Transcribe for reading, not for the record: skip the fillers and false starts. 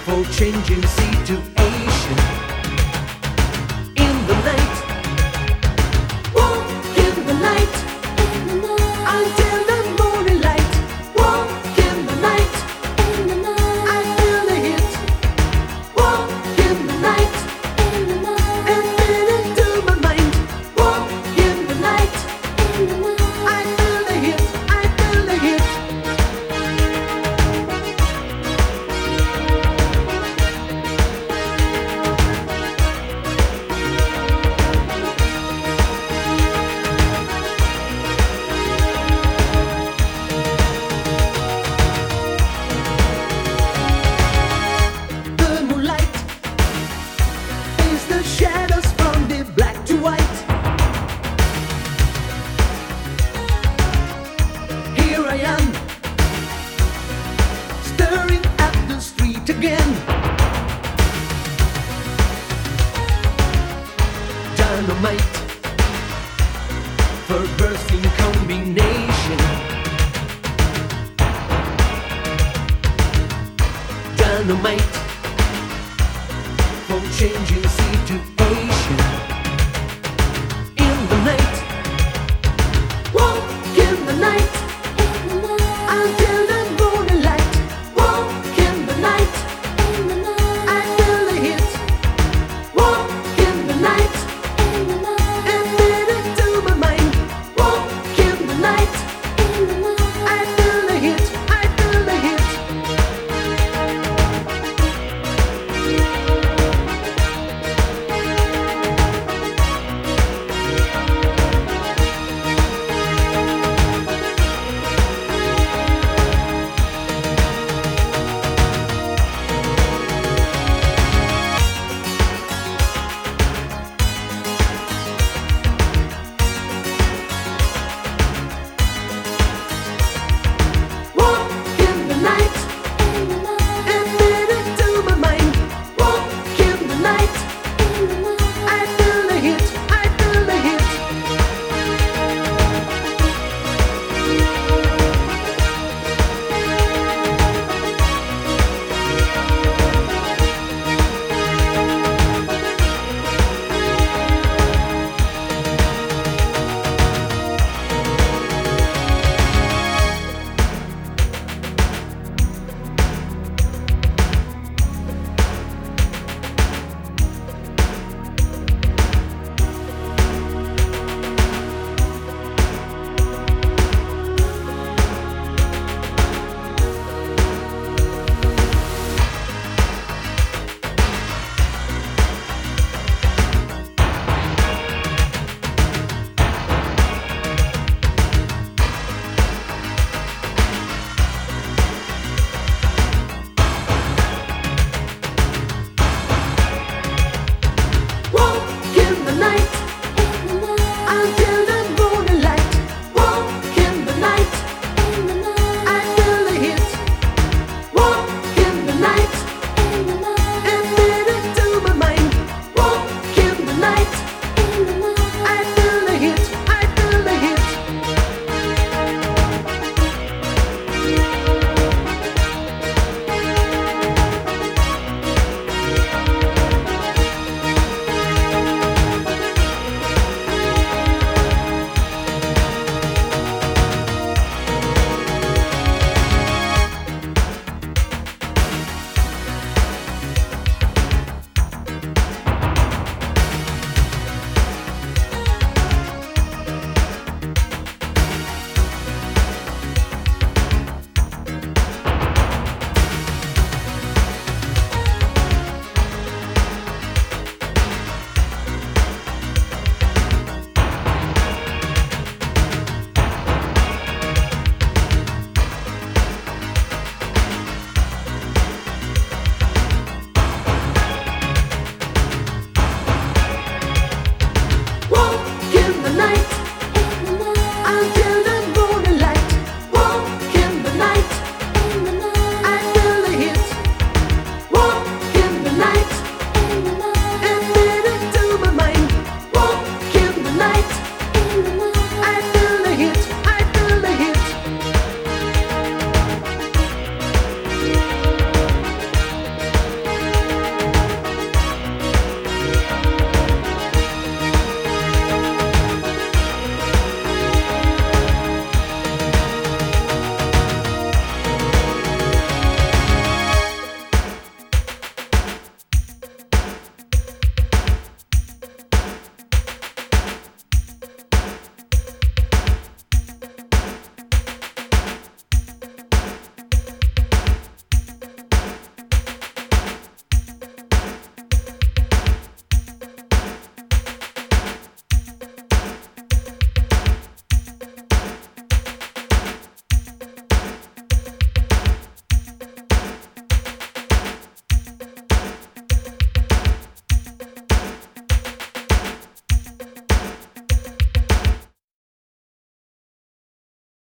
for changing situation. In the night, walk in the night, until the morning light. Walk in the night, I feel the heat. Walk in the night, and feel it to my mind. Walk in the night, I feel the heat, I feel the heat. The moonlight is the shadows from the black to white. Here I am, staring at the street again. Dynamite for bursting combination. Dynamite for changing situation. In the night, walk in the night.